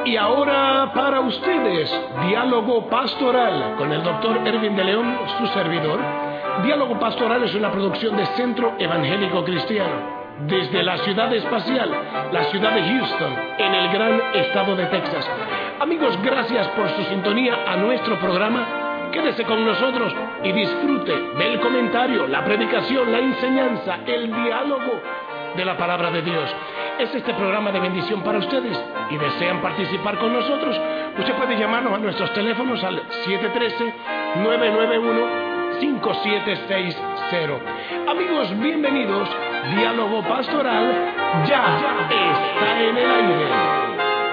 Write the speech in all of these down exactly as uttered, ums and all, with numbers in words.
Y ahora para ustedes, Diálogo Pastoral, con el doctor Erwin de León, su servidor. Diálogo Pastoral es una producción de Centro Evangélico Cristiano, desde la ciudad espacial, la ciudad de Houston, en el gran estado de Texas. Amigos, gracias por su sintonía a nuestro programa. Quédese con nosotros y disfrute del comentario, la predicación, la enseñanza, el diálogo de la palabra de Dios. Es este programa de bendición para ustedes y desean participar con nosotros. Usted puede llamarnos a nuestros teléfonos al siete uno tres, nueve nueve uno, cinco siete seis cero. Amigos, bienvenidos. Diálogo Pastoral ya, ya está en el aire.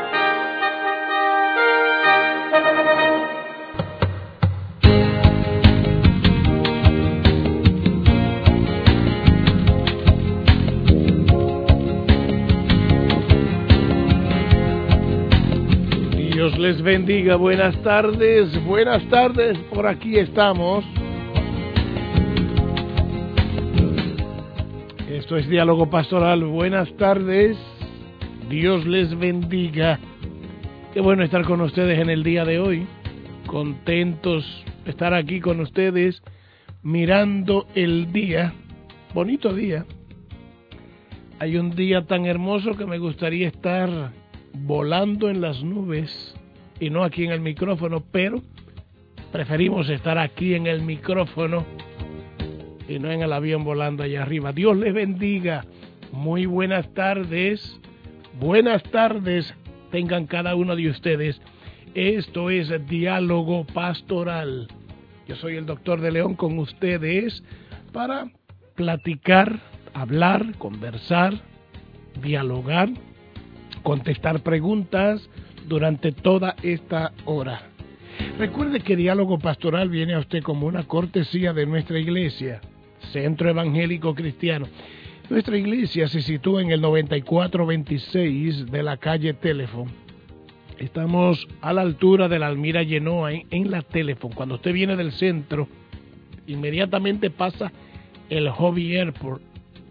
Dios les bendiga, buenas tardes, buenas tardes, por aquí estamos. Esto es Diálogo Pastoral, buenas tardes, Dios les bendiga. Qué bueno estar con ustedes en el día de hoy, contentos de estar aquí con ustedes, mirando el día, bonito día. Hay un día tan hermoso que me gustaría estar volando en las nubes y no aquí en el micrófono, pero preferimos estar aquí en el micrófono y no en el avión volando allá arriba. Dios les bendiga, muy buenas tardes, buenas tardes tengan cada uno de ustedes. Esto es Diálogo Pastoral. Yo soy el doctor de León con ustedes para platicar, hablar, conversar, dialogar, contestar preguntas durante toda esta hora. Recuerde que Diálogo Pastoral viene a usted como una cortesía de nuestra iglesia, Centro Evangélico Cristiano. Nuestra iglesia se sitúa en el noventa y cuatro veintiséis de la calle Telefon. Estamos a la altura de la Almira Genoa, en, en la Telefon. Cuando usted viene del centro, inmediatamente pasa el Hobby Airport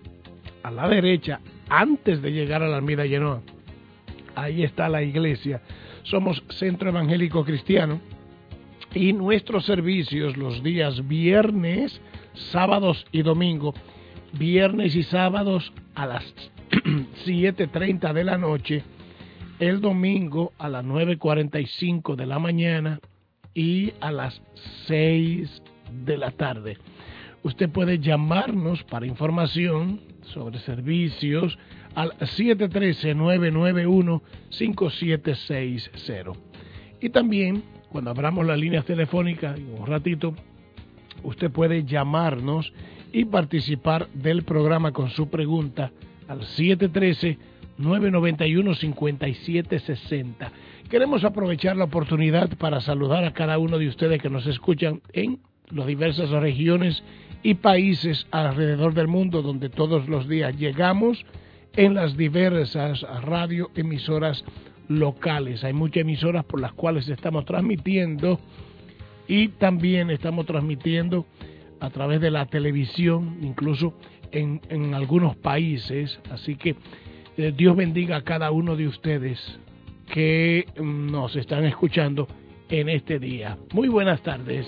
a la derecha, antes de llegar a la Almira Genoa. Ahí está la iglesia. Somos Centro Evangélico Cristiano y nuestros servicios los días viernes, sábados y domingo. Viernes y sábados a las siete treinta de la noche, el domingo a las nueve cuarenta y cinco de la mañana y a las seis de la tarde. Usted puede llamarnos para información sobre servicios al siete uno tres, nueve nueve uno, cinco siete seis cero. Y también, cuando abramos las líneas telefónicas, en un ratito, usted puede llamarnos y participar del programa con su pregunta al siete uno tres, nueve nueve uno, cinco siete seis cero. Queremos aprovechar la oportunidad para saludar a cada uno de ustedes que nos escuchan en las diversas regiones y países alrededor del mundo, donde todos los días llegamos en las diversas radioemisoras locales. Hay muchas emisoras por las cuales estamos transmitiendo y también estamos transmitiendo a través de la televisión, incluso en, en algunos países. Así que eh, Dios bendiga a cada uno de ustedes que nos están escuchando en este día. Muy buenas tardes.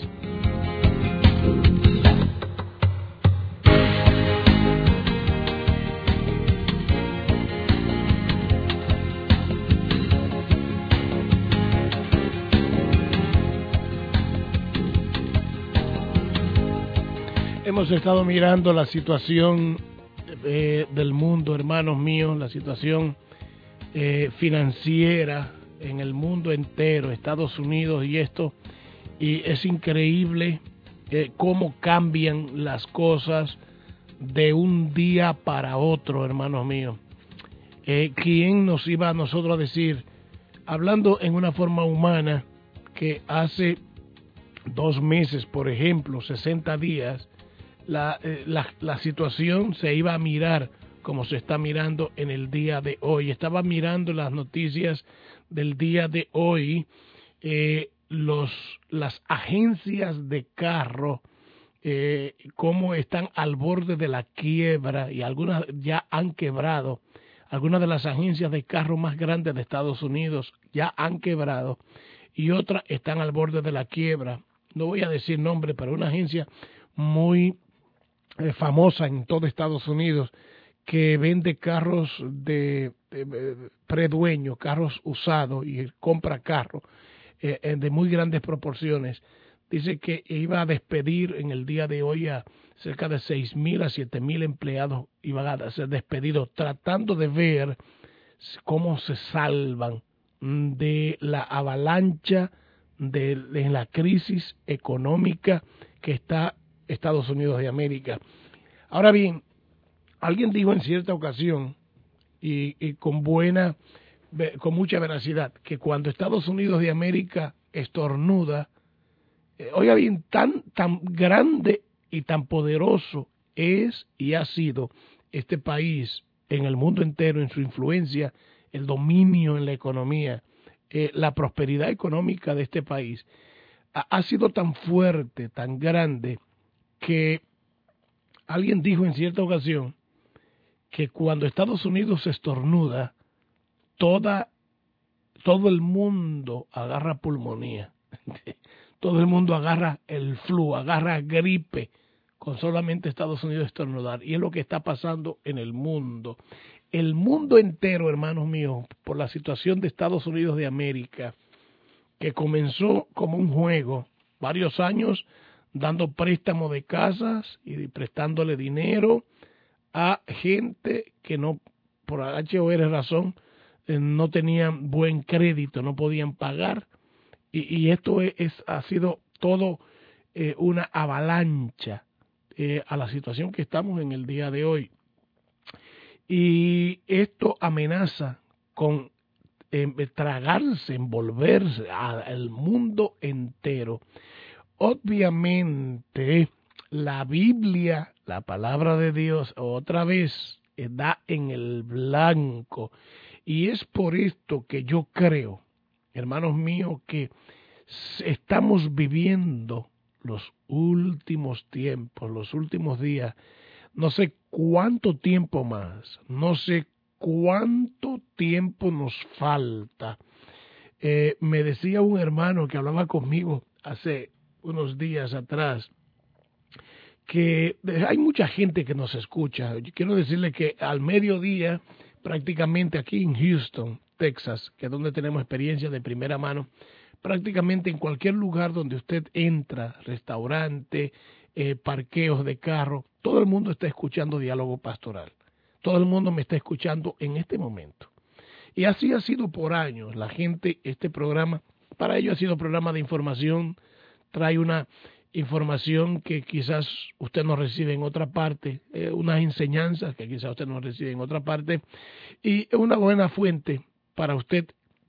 Hemos estado mirando la situación eh, del mundo, hermanos míos, la situación eh, financiera en el mundo entero, Estados Unidos y esto, y es increíble eh, cómo cambian las cosas de un día para otro, hermanos míos. Eh, ¿Quién nos iba a nosotros a decir, hablando en una forma humana, que hace dos meses, por ejemplo, sesenta días, La, eh, la, la situación se iba a mirar como se está mirando en el día de hoy? Estaba mirando las noticias del día de hoy, eh, los, las agencias de carro, eh, cómo están al borde de la quiebra y algunas ya han quebrado. algunas de las agencias de carro más grandes de Estados Unidos ya han quebrado y otras están al borde de la quiebra. No voy a decir nombre, pero una agencia muy eh, famosa en todo Estados Unidos que vende carros de, de, de predueño, carros usados y compra carros eh, de muy grandes proporciones. Dice que iba a despedir en el día de hoy a cerca de seis mil a siete mil empleados, iban a ser despedidos, tratando de ver cómo se salvan de la avalancha de, de la crisis económica que está Estados Unidos de América. Ahora bien, alguien dijo en cierta ocasión y, y con buena, con mucha veracidad, que cuando Estados Unidos de América estornuda, eh, oiga bien, tan tan grande y tan poderoso es y ha sido este país en el mundo entero, en su influencia, el dominio en la economía, eh, la prosperidad económica de este país, ha, ha sido tan fuerte, tan grande, que alguien dijo en cierta ocasión que cuando Estados Unidos estornuda, toda, todo el mundo agarra pulmonía, todo el mundo agarra el flu, agarra gripe, con solamente Estados Unidos estornudar. Y es lo que está pasando en el mundo. El mundo entero, hermanos míos, por la situación de Estados Unidos de América, que comenzó como un juego, varios años dando préstamo de casas y prestándole dinero a gente que no, por H o R razón, eh, no tenían buen crédito, no podían pagar. Y, y esto es, es, ha sido todo eh, una avalancha eh, a la situación que estamos en el día de hoy. Y esto amenaza con eh, tragarse, envolverse al mundo entero. Obviamente, la Biblia, la palabra de Dios, otra vez eh, da en el blanco. Y es por esto que yo creo, hermanos míos, que estamos viviendo los últimos tiempos, los últimos días. No sé cuánto tiempo más, no sé cuánto tiempo nos falta. Eh, me decía un hermano que hablaba conmigo hace unos días atrás que hay mucha gente que nos escucha. Yo quiero decirle que al mediodía, prácticamente aquí en Houston, Texas, que es donde tenemos experiencia de primera mano, prácticamente en cualquier lugar donde usted entra, restaurante, eh, parqueos de carro, todo el mundo está escuchando Diálogo Pastoral. Todo el mundo me está escuchando en este momento. Y así ha sido por años. La gente, este programa, para ellos ha sido programa de información, trae una información que quizás usted no recibe en otra parte, eh, unas enseñanzas que quizás usted no recibe en otra parte, y es una buena fuente para usted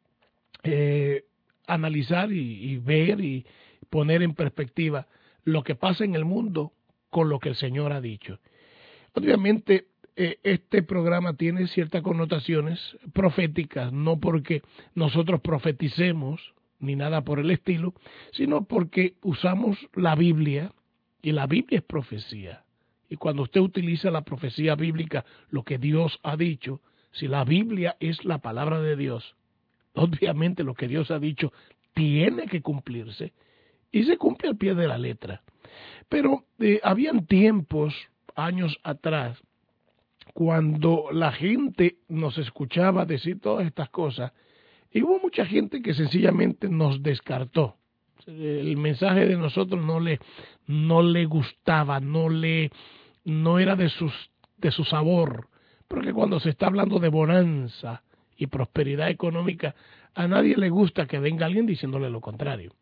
eh, analizar y, y ver y poner en perspectiva lo que pasa en el mundo con lo que el Señor ha dicho. Obviamente, eh, este programa tiene ciertas connotaciones proféticas, no porque nosotros profeticemos ni nada por el estilo, sino porque usamos la Biblia, y la Biblia es profecía. Y cuando usted utiliza la profecía bíblica, lo que Dios ha dicho, si la Biblia es la palabra de Dios, obviamente lo que Dios ha dicho tiene que cumplirse, y se cumple al pie de la letra. Pero eh, habían tiempos, años atrás, cuando la gente nos escuchaba decir todas estas cosas, y hubo mucha gente que sencillamente nos descartó. El mensaje de nosotros no le, no le gustaba, no le, no era de sus, de su sabor, porque cuando se está hablando de bonanza y prosperidad económica, a nadie le gusta que venga alguien diciéndole lo contrario.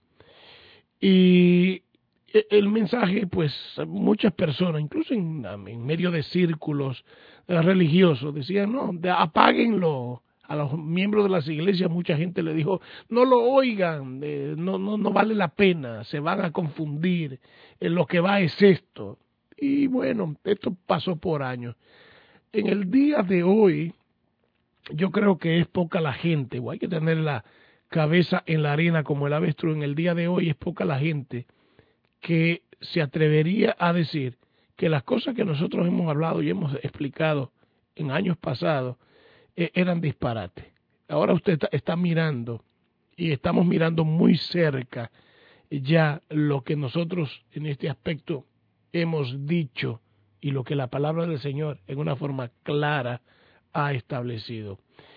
Y el mensaje, pues, muchas personas, incluso en, en medio de círculos religiosos, decían, no, de, apáguenlo. A los miembros de las iglesias mucha gente le dijo, no lo oigan, eh, no, no, no vale la pena, se van a confundir, eh, lo que va es esto. Y bueno, esto pasó por años. En el día de hoy, yo creo que es poca la gente, o hay que tener la cabeza en la arena como el avestruz. En el día de hoy es poca la gente que se atrevería a decir que las cosas que nosotros hemos hablado y hemos explicado en años pasados, eh, eran disparates. Ahora usted está, está mirando y estamos mirando muy cerca ya lo que nosotros en este aspecto hemos dicho y lo que la palabra del Señor en una forma clara ha establecido.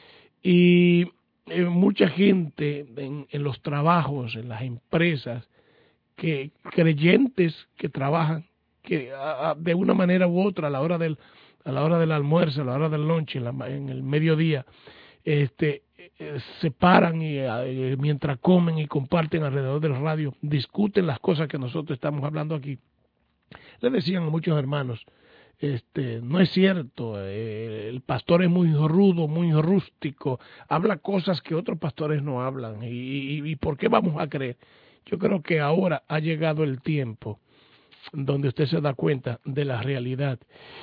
Y eh, mucha gente en, en los trabajos, en las empresas, que creyentes que trabajan que a, a, de una manera u otra a la hora del a la hora del almuerzo, a la hora del lunch, en, la, en el mediodía, este eh, se paran y eh, mientras comen y comparten alrededor del radio, discuten las cosas que nosotros estamos hablando aquí. Le decían a muchos hermanos, este, no es cierto, eh, el pastor es muy rudo, muy rústico, habla cosas que otros pastores no hablan, y, y, y ¿por qué vamos a creer? Yo creo que ahora ha llegado el tiempo donde usted se da cuenta de la realidad.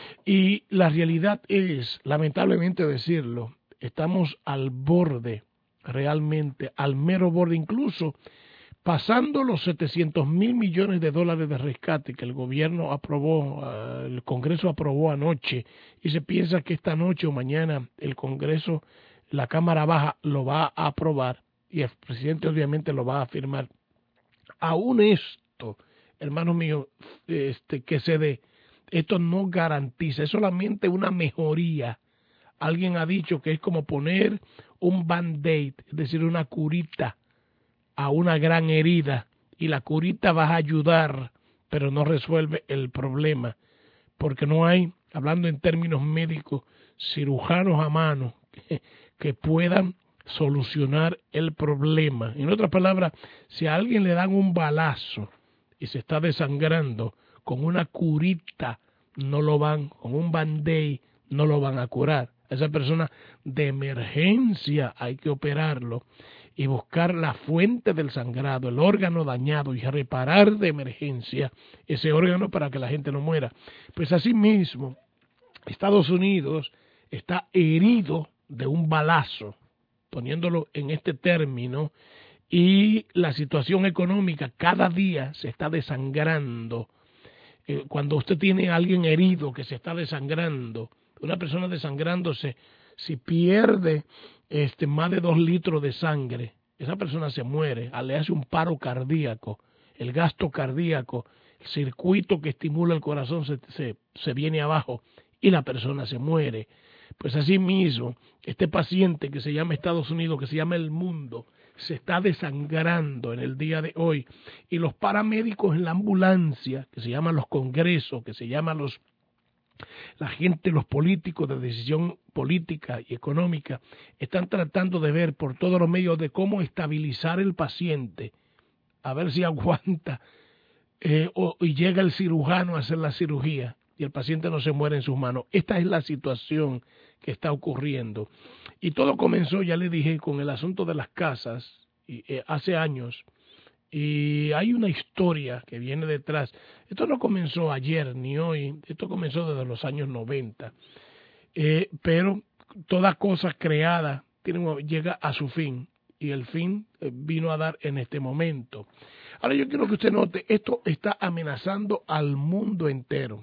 Y la realidad es, lamentablemente decirlo, estamos al borde, realmente, al mero borde, incluso pasando los setecientos mil millones de dólares de rescate que el gobierno aprobó, uh, el Congreso aprobó anoche, y se piensa que esta noche o mañana el Congreso, la Cámara Baja, lo va a aprobar y el presidente obviamente lo va a firmar. Aún esto, hermano mío, este, que se dé, esto no garantiza, es solamente una mejoría. Alguien ha dicho que es como poner un band-aid, es decir, una curita a una gran herida, y la curita va a ayudar, pero no resuelve el problema, porque no hay, hablando en términos médicos, cirujanos a mano que, que puedan solucionar el problema. En otras palabras, si a alguien le dan un balazo y se está desangrando, con una curita no lo van, con un band-aid no lo van a curar. A esa persona de emergencia hay que operarlo y buscar la fuente del sangrado, el órgano dañado, y reparar de emergencia ese órgano para que la gente no muera. Pues así mismo, Estados Unidos está herido de un balazo, poniéndolo en este término, y la situación económica cada día se está desangrando. Eh, cuando usted tiene a alguien herido que se está desangrando, una persona desangrándose, si pierde este, más de dos litros de sangre, esa persona se muere, le hace un paro cardíaco, el gasto cardíaco, el circuito que estimula el corazón se, se, se viene abajo y la persona se muere. Pues así mismo, este paciente que se llama Estados Unidos, que se llama el mundo, se está desangrando en el día de hoy, y los paramédicos en la ambulancia, que se llaman los congresos, que se llaman los la gente, los políticos de decisión política y económica, están tratando de ver por todos los medios de cómo estabilizar el paciente, a ver si aguanta eh, o, y llega el cirujano a hacer la cirugía y el paciente no se muere en sus manos. Esta es la situación que está ocurriendo. Y todo comenzó, ya le dije, con el asunto de las casas y, eh, hace años. Y hay una historia que viene detrás. Esto no comenzó ayer ni hoy, esto comenzó desde los años noventa. Eh, pero toda cosa creada tiene, llega a su fin, y el fin eh, vino a dar en este momento. Ahora yo quiero que usted note, esto está amenazando al mundo entero.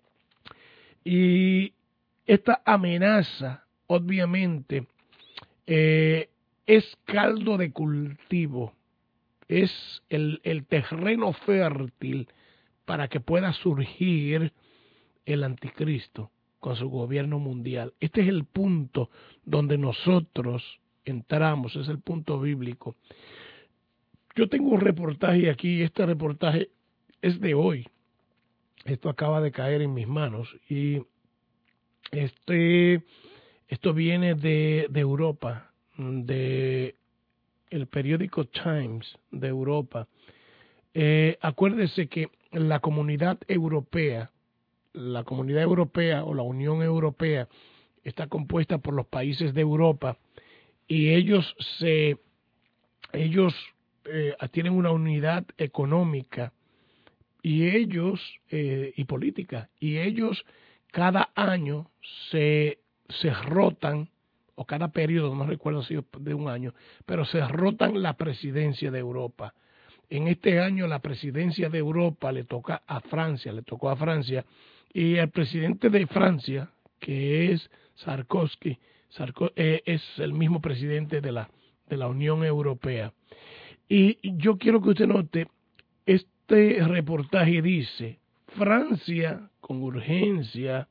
Y esta amenaza, obviamente, eh, es caldo de cultivo. Es el, el terreno fértil para que pueda surgir el anticristo con su gobierno mundial. Este es el punto donde nosotros entramos, es el punto bíblico. Yo tengo un reportaje aquí, este reportaje es de hoy. Esto acaba de caer en mis manos y este, esto viene de, de Europa, de el periódico Times de Europa. Eh, acuérdese que la comunidad europea, la comunidad europea o la Unión Europea está compuesta por los países de Europa, y ellos se ellos eh, tienen una unidad económica y ellos eh, y política, y ellos cada año se se rotan, o cada periodo, no recuerdo si es de un año, pero se rotan la presidencia de Europa. En este año la presidencia de Europa le toca a Francia, le tocó a Francia, y el presidente de Francia, que es Sarkozy, Sarko, eh, es el mismo presidente de la, de la Unión Europea. Y yo quiero que usted note, este reportaje dice, Francia con urgencia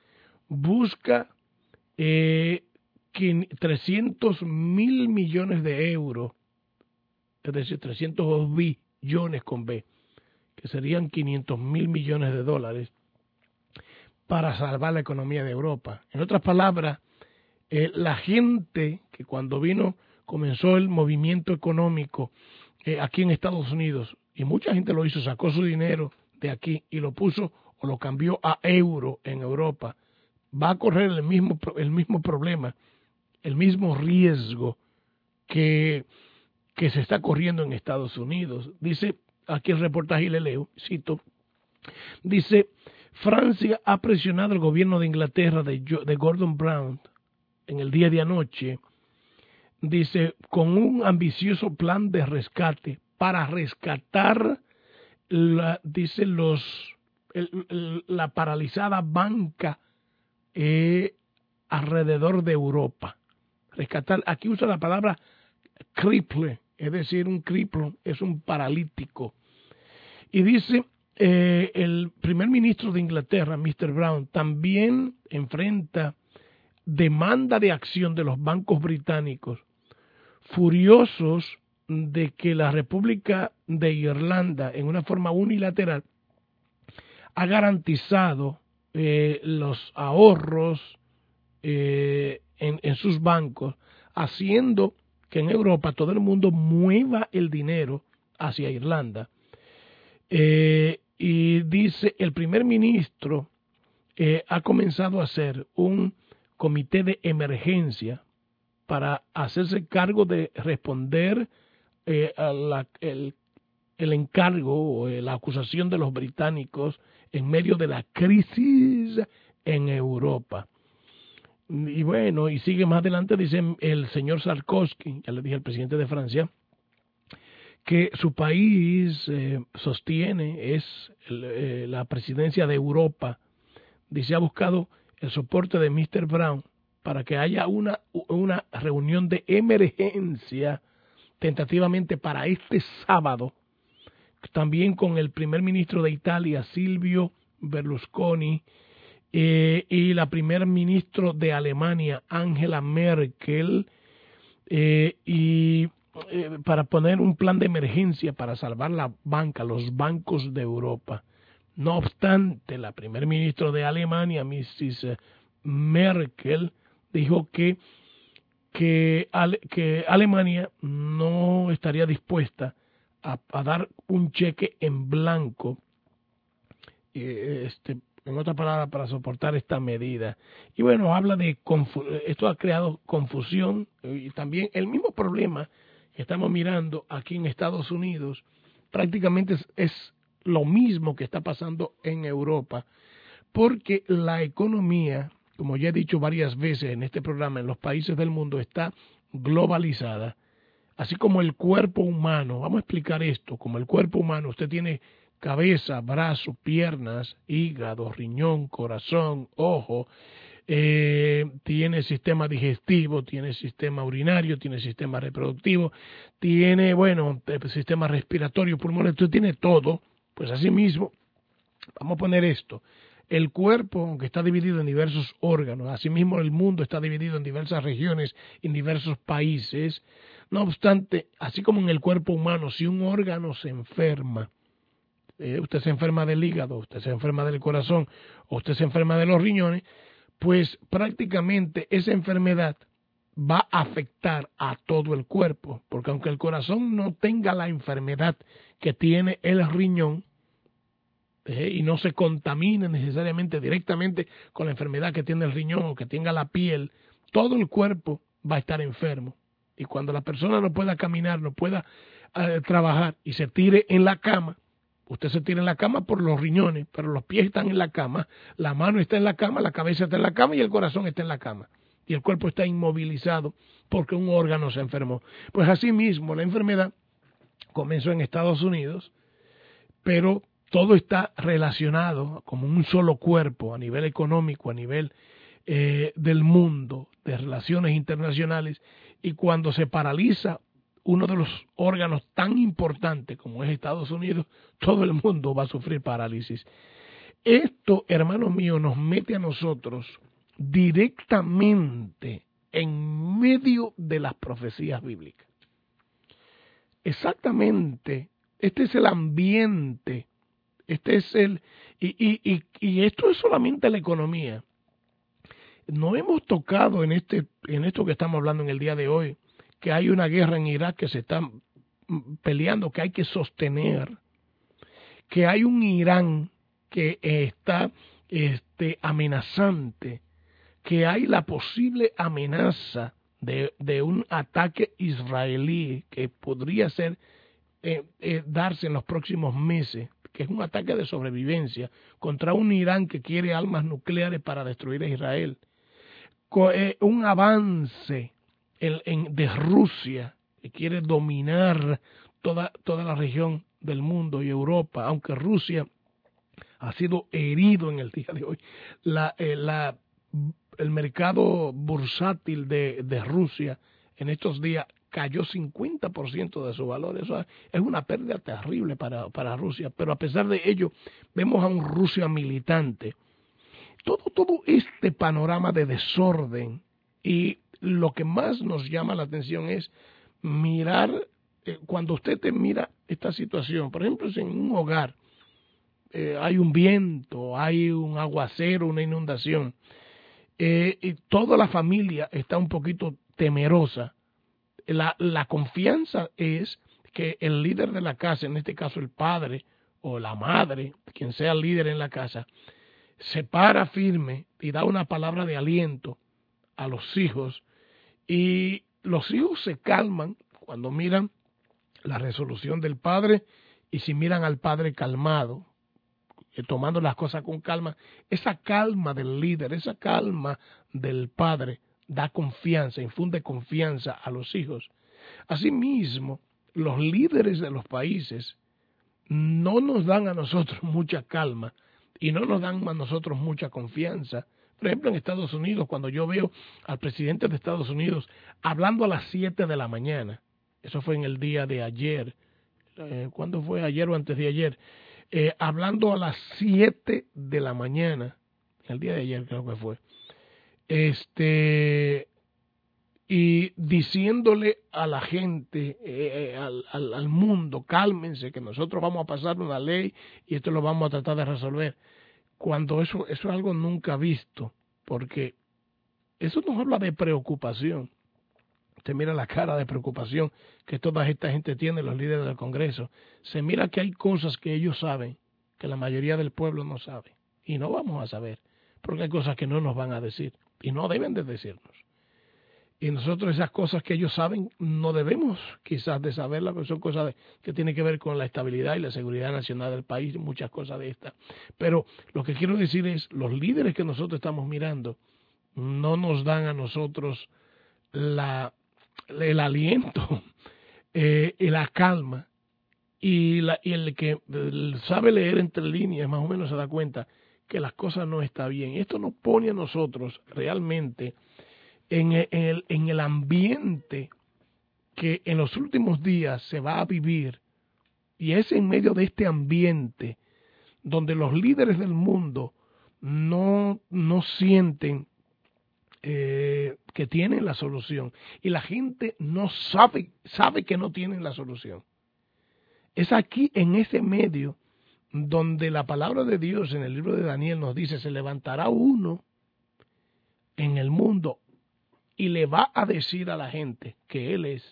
busca eh, trescientos mil millones de euros, es decir, trescientos billones con B, que serían quinientos mil millones de dólares, para salvar la economía de Europa. En otras palabras, eh, la gente que cuando vino, comenzó el movimiento económico eh, aquí en Estados Unidos, y mucha gente lo hizo, sacó su dinero de aquí y lo puso o lo cambió a euro en Europa, va a correr el mismo, el mismo problema, el mismo riesgo que, que se está corriendo en Estados Unidos. Dice aquí el reportaje, y le leo, cito, dice, Francia ha presionado al gobierno de Inglaterra de, de Gordon Brown en el día de anoche, dice, con un ambicioso plan de rescate para rescatar, la, dice, los, el, el, la paralizada banca eh, alrededor de Europa. Rescatar, aquí usa la palabra cripple, es decir, un criplo es un paralítico. Y dice, eh, el primer ministro de Inglaterra, mister Brown, también enfrenta demanda de acción de los bancos británicos, furiosos de que la República de Irlanda, en una forma unilateral, ha garantizado eh, los ahorros eh, en, en sus bancos, haciendo que en Europa todo el mundo mueva el dinero hacia Irlanda. Eh, y dice, el primer ministro eh, ha comenzado a hacer un comité de emergencia para hacerse cargo de responder eh, a la, el, el encargo o la acusación de los británicos en medio de la crisis en Europa. Y bueno, y sigue más adelante, dice el señor Sarkozy, ya le dije al presidente de Francia, que su país eh, sostiene es el, eh, la presidencia de Europa. Dice, ha buscado el soporte de mister Brown para que haya una, una reunión de emergencia tentativamente para este sábado, también con el primer ministro de Italia, Silvio Berlusconi, eh, y la primer ministro de Alemania, Angela Merkel, eh, y eh, para poner un plan de emergencia para salvar la banca, los bancos de Europa. No obstante, la primer ministro de Alemania, missus Merkel, dijo que, que, Ale, que Alemania no estaría dispuesta a, a dar un cheque en blanco, eh, este, en otra palabra, para soportar esta medida. Y bueno, habla de, esto ha creado confusión y también el mismo problema que estamos mirando aquí en Estados Unidos, prácticamente es, es lo mismo que está pasando en Europa, porque la economía, como ya he dicho varias veces en este programa, en los países del mundo está globalizada, así como el cuerpo humano. Vamos a explicar esto. Como el cuerpo humano, usted tiene cabeza, brazo, piernas, hígado, riñón, corazón, ojo, eh, tiene sistema digestivo, tiene sistema urinario, tiene sistema reproductivo, tiene, bueno, sistema respiratorio, pulmonar, usted tiene todo. Pues así mismo, vamos a poner esto, el cuerpo, aunque está dividido en diversos órganos, asimismo el mundo está dividido en diversas regiones, en diversos países. No obstante, así como en el cuerpo humano, si un órgano se enferma, eh, usted se enferma del hígado, usted se enferma del corazón, o usted se enferma de los riñones, pues prácticamente esa enfermedad va a afectar a todo el cuerpo, porque aunque el corazón no tenga la enfermedad que tiene el riñón, eh, y no se contamine necesariamente directamente con la enfermedad que tiene el riñón o que tenga la piel, todo el cuerpo va a estar enfermo. Y cuando la persona no pueda caminar, no pueda eh, trabajar y se tire en la cama, usted se tira en la cama por los riñones, pero los pies están en la cama, la mano está en la cama, la cabeza está en la cama y el corazón está en la cama. Y el cuerpo está inmovilizado porque un órgano se enfermó. Pues así mismo la enfermedad comenzó en Estados Unidos, pero todo está relacionado como un solo cuerpo a nivel económico, a nivel eh, del mundo de relaciones internacionales, y cuando se paraliza uno de los órganos tan importantes como es Estados Unidos, todo el mundo va a sufrir parálisis. Esto, hermanos míos, nos mete a nosotros directamente en medio de las profecías bíblicas. Exactamente, este es el ambiente, este es el, y, y, y, y esto es solamente la economía. No hemos tocado en este, en esto que estamos hablando en el día de hoy, que hay una guerra en Irak que se está peleando, que hay que sostener, que hay un Irán que está este, amenazante, que hay la posible amenaza de, de un ataque israelí que podría ser eh, eh, darse en los próximos meses, que es un ataque de sobrevivencia contra un Irán que quiere armas nucleares para destruir a Israel. Co eh, un avance en, en, de Rusia, que quiere dominar toda, toda la región del mundo y Europa, aunque Rusia ha sido herido en el día de hoy. La, eh, la, el mercado bursátil de, de Rusia en estos días cayó cincuenta por ciento de su valor. Eso es una pérdida terrible para, para Rusia, pero a pesar de ello vemos a un Rusia militante. Todo, todo este panorama de desorden, y lo que más nos llama la atención es mirar, eh, cuando usted te mira esta situación, por ejemplo, si en un hogar eh, hay un viento, hay un aguacero, una inundación, eh, y toda la familia está un poquito temerosa, la, la confianza es que el líder de la casa, en este caso el padre o la madre, quien sea el líder en la casa, se para firme y da una palabra de aliento a los hijos, y los hijos se calman cuando miran la resolución del padre, y si miran al padre calmado, eh, tomando las cosas con calma, esa calma del líder, esa calma del padre da confianza, infunde confianza a los hijos. Asimismo, los líderes de los países no nos dan a nosotros mucha calma y no nos dan a nosotros mucha confianza. Por ejemplo, en Estados Unidos, cuando yo veo al presidente de Estados Unidos hablando a las siete de la mañana, eso fue en el día de ayer, eh, ¿cuándo fue? Ayer o antes de ayer, eh, hablando a las siete de la mañana, el día de ayer creo que fue, este, y diciéndole a la gente, eh, al, al, al mundo, cálmense, que nosotros vamos a pasar una ley y esto lo vamos a tratar de resolver, cuando eso, eso es algo nunca visto, porque eso nos habla de preocupación. Usted mira la cara de preocupación que toda esta gente tiene, los líderes del Congreso. Se mira que hay cosas que ellos saben, que la mayoría del pueblo no sabe, y no vamos a saber, porque hay cosas que no nos van a decir, y no deben de decirnos. Y nosotros esas cosas que ellos saben no debemos quizás de saberlas, porque son cosas de, que tienen que ver con la estabilidad y la seguridad nacional del país, muchas cosas de estas. Pero lo que quiero decir es, los líderes que nosotros estamos mirando no nos dan a nosotros la, el aliento eh, y la calma, y, la, y el que sabe leer entre líneas más o menos se da cuenta que las cosas no están bien. Esto nos pone a nosotros realmente En el, en, el, en el ambiente que en los últimos días se va a vivir, y es en medio de este ambiente donde los líderes del mundo no, no sienten eh, que tienen la solución, y la gente no sabe, sabe que no tienen la solución. Es aquí en ese medio donde la palabra de Dios en el libro de Daniel nos dice, se levantará uno en el mundo y le va a decir a la gente que Él es,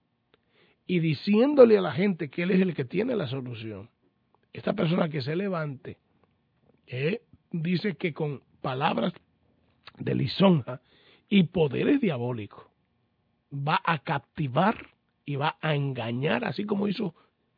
y diciéndole a la gente que Él es el que tiene la solución. Esta persona que se levante, eh, dice que con palabras de lisonja y poderes diabólicos va a captivar y va a engañar, así como hizo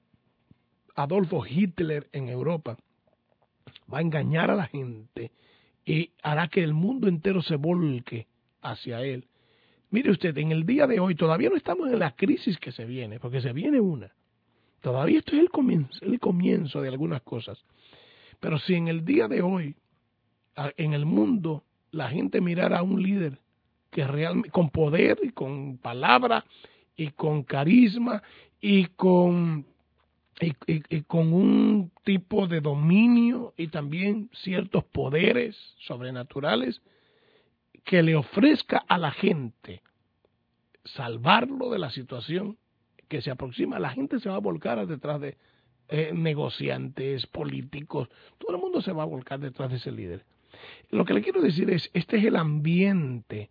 Adolfo Hitler en Europa. Va a engañar a la gente y hará que el mundo entero se volque hacia Él. Mire usted, en el día de hoy todavía no estamos en la crisis que se viene, porque se viene una. Todavía esto es el comienzo, el comienzo de algunas cosas. Pero si en el día de hoy, en el mundo, la gente mirara a un líder que realmente, con poder y con palabra y con carisma y con, y, y, y con un tipo de dominio y también ciertos poderes sobrenaturales que le ofrezca a la gente salvarlo de la situación que se aproxima. La gente se va a volcar detrás de eh, negociantes, políticos, todo el mundo se va a volcar detrás de ese líder. Lo que le quiero decir es, este es el ambiente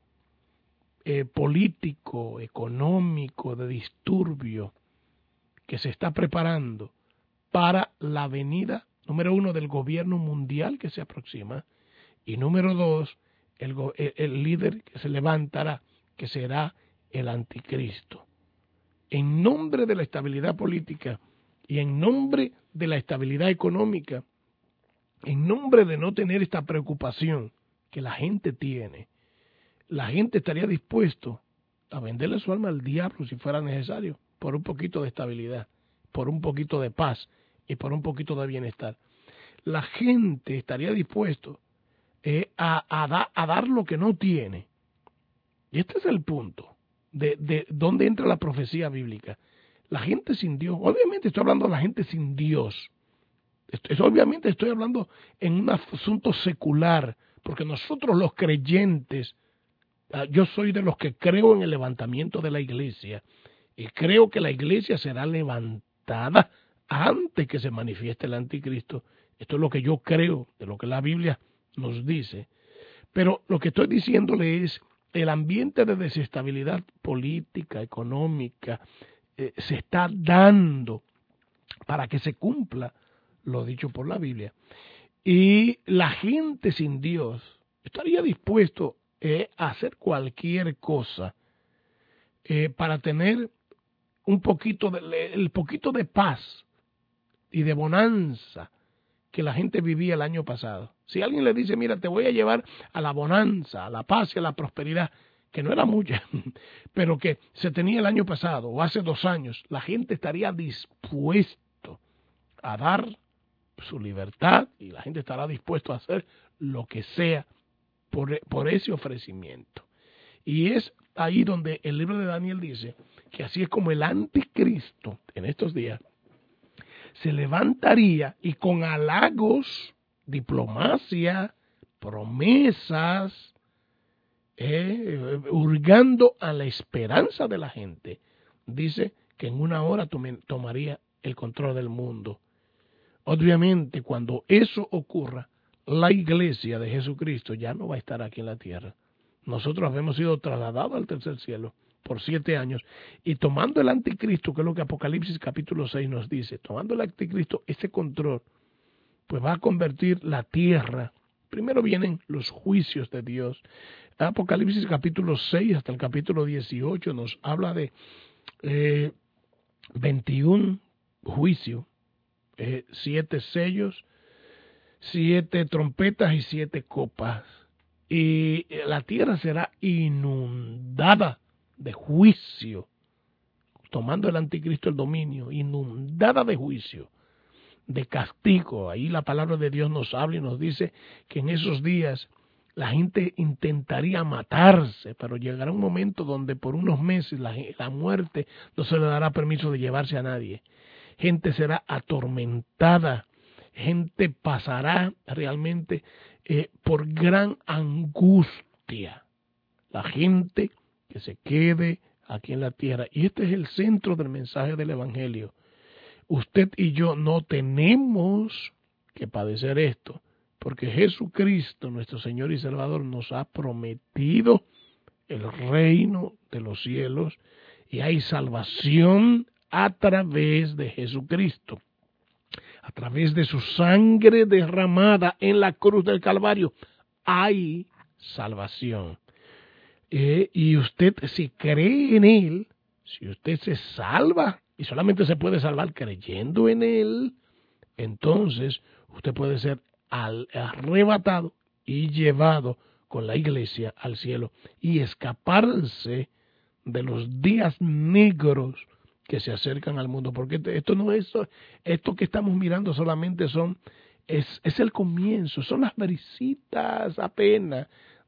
eh, político, económico, de disturbio que se está preparando para la venida, número uno, del gobierno mundial que se aproxima, y número dos, el, el, el líder que se levantará, que será el anticristo. En nombre de la estabilidad política y en nombre de la estabilidad económica, en nombre de no tener esta preocupación que la gente tiene, la gente estaría dispuesto a venderle su alma al diablo si fuera necesario, por un poquito de estabilidad, por un poquito de paz y por un poquito de bienestar. La gente estaría dispuesto eh, a, a, da, a dar lo que no tiene. Y este es el punto de, de dónde entra la profecía bíblica. La gente sin Dios, obviamente estoy hablando de la gente sin Dios. Esto, obviamente estoy hablando en un asunto secular, porque nosotros los creyentes, yo soy de los que creo en el levantamiento de la iglesia y creo que la iglesia será levantada antes que se manifieste el anticristo. Esto es lo que yo creo, de lo que la Biblia nos dice. Pero lo que estoy diciéndole es, el ambiente de desestabilidad política, económica, eh, se está dando para que se cumpla lo dicho por la Biblia. Y la gente sin Dios estaría dispuesto eh, a hacer cualquier cosa eh, para tener un poquito de, el poquito de paz y de bonanza que la gente vivía el año pasado. Si alguien le dice, mira, te voy a llevar a la bonanza, a la paz y a la prosperidad, que no era mucha, pero que se tenía el año pasado o hace dos años, la gente estaría dispuesto a dar su libertad y la gente estará dispuesto a hacer lo que sea por, por ese ofrecimiento. Y es ahí donde el libro de Daniel dice que así es como el anticristo en estos días se levantaría y con halagos, diplomacia, promesas, eh, hurgando a la esperanza de la gente, dice que en una hora tome, tomaría el control del mundo. Obviamente, cuando eso ocurra, la iglesia de Jesucristo ya no va a estar aquí en la tierra. Nosotros hemos sido trasladados al tercer cielo por siete años, y tomando el anticristo, que es lo que Apocalipsis capítulo seis nos dice, tomando el anticristo ese control, pues va a convertir la tierra. Primero vienen los juicios de Dios. Apocalipsis capítulo seis hasta el capítulo dieciocho nos habla de eh, veintiún juicios, eh, siete sellos, siete trompetas y siete copas. Y la tierra será inundada de juicio, tomando el anticristo el dominio, inundada de juicio, de castigo. Ahí la palabra de Dios nos habla y nos dice que en esos días la gente intentaría matarse, pero llegará un momento donde por unos meses la, la muerte no se le dará permiso de llevarse a nadie. Gente será atormentada, gente pasará realmente eh, por gran angustia. La gente que se quede aquí en la tierra. Y este es el centro del mensaje del Evangelio. Usted y yo no tenemos que padecer esto, porque Jesucristo, nuestro Señor y Salvador, nos ha prometido el reino de los cielos y hay salvación a través de Jesucristo, a través de su sangre derramada en la cruz del Calvario. Hay salvación. Eh, y usted, si cree en Él, si usted se salva, y solamente se puede salvar creyendo en Él, entonces usted puede ser al, arrebatado y llevado con la iglesia al cielo y escaparse de los días negros que se acercan al mundo, porque esto no es, esto que estamos mirando solamente son, es, es el comienzo, son las brisitas apenas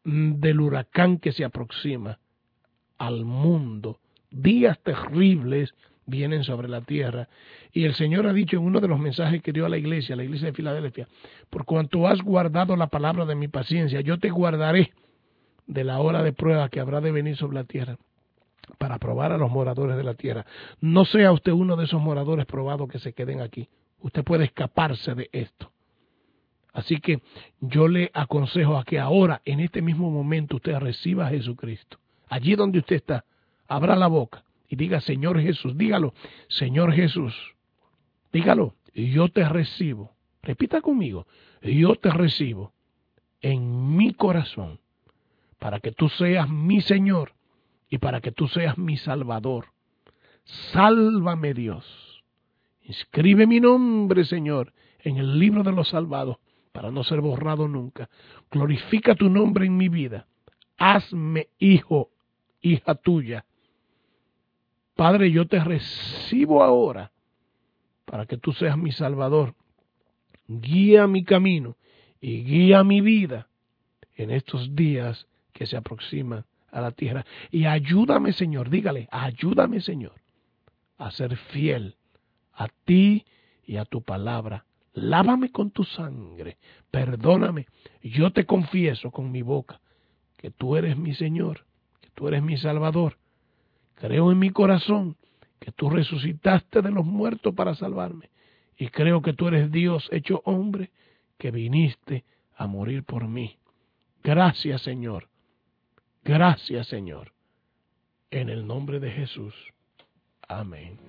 del huracán que se aproxima al mundo. Días terribles vienen sobre la tierra. Y el Señor ha dicho en uno de los mensajes que dio a la iglesia, a la iglesia de Filadelfia, por cuanto has guardado la palabra de mi paciencia, yo te guardaré de la hora de prueba que habrá de venir sobre la tierra, para probar a los moradores de la tierra. No sea usted uno de esos moradores probados que se queden aquí. Usted puede escaparse de esto. Así que yo le aconsejo a que ahora, en este mismo momento, usted reciba a Jesucristo. Allí donde usted está, abra la boca y diga, Señor Jesús, dígalo, Señor Jesús, dígalo, yo te recibo. Repita conmigo, yo te recibo en mi corazón, para que tú seas mi Señor y para que tú seas mi Salvador. Sálvame, Dios. Inscribe mi nombre, Señor, en el libro de los salvados, para no ser borrado nunca. Glorifica tu nombre en mi vida. Hazme hijo, hija tuya. Padre, yo te recibo ahora para que tú seas mi Salvador. Guía mi camino y guía mi vida en estos días que se aproximan a la tierra. Y ayúdame, Señor, dígale, ayúdame, Señor, a ser fiel a ti y a tu palabra. Lávame con tu sangre, perdóname. Yo te confieso con mi boca que tú eres mi Señor, que tú eres mi Salvador. Creo en mi corazón que tú resucitaste de los muertos para salvarme. Y creo que tú eres Dios hecho hombre, que viniste a morir por mí. Gracias, Señor. Gracias, Señor. En el nombre de Jesús. Amén.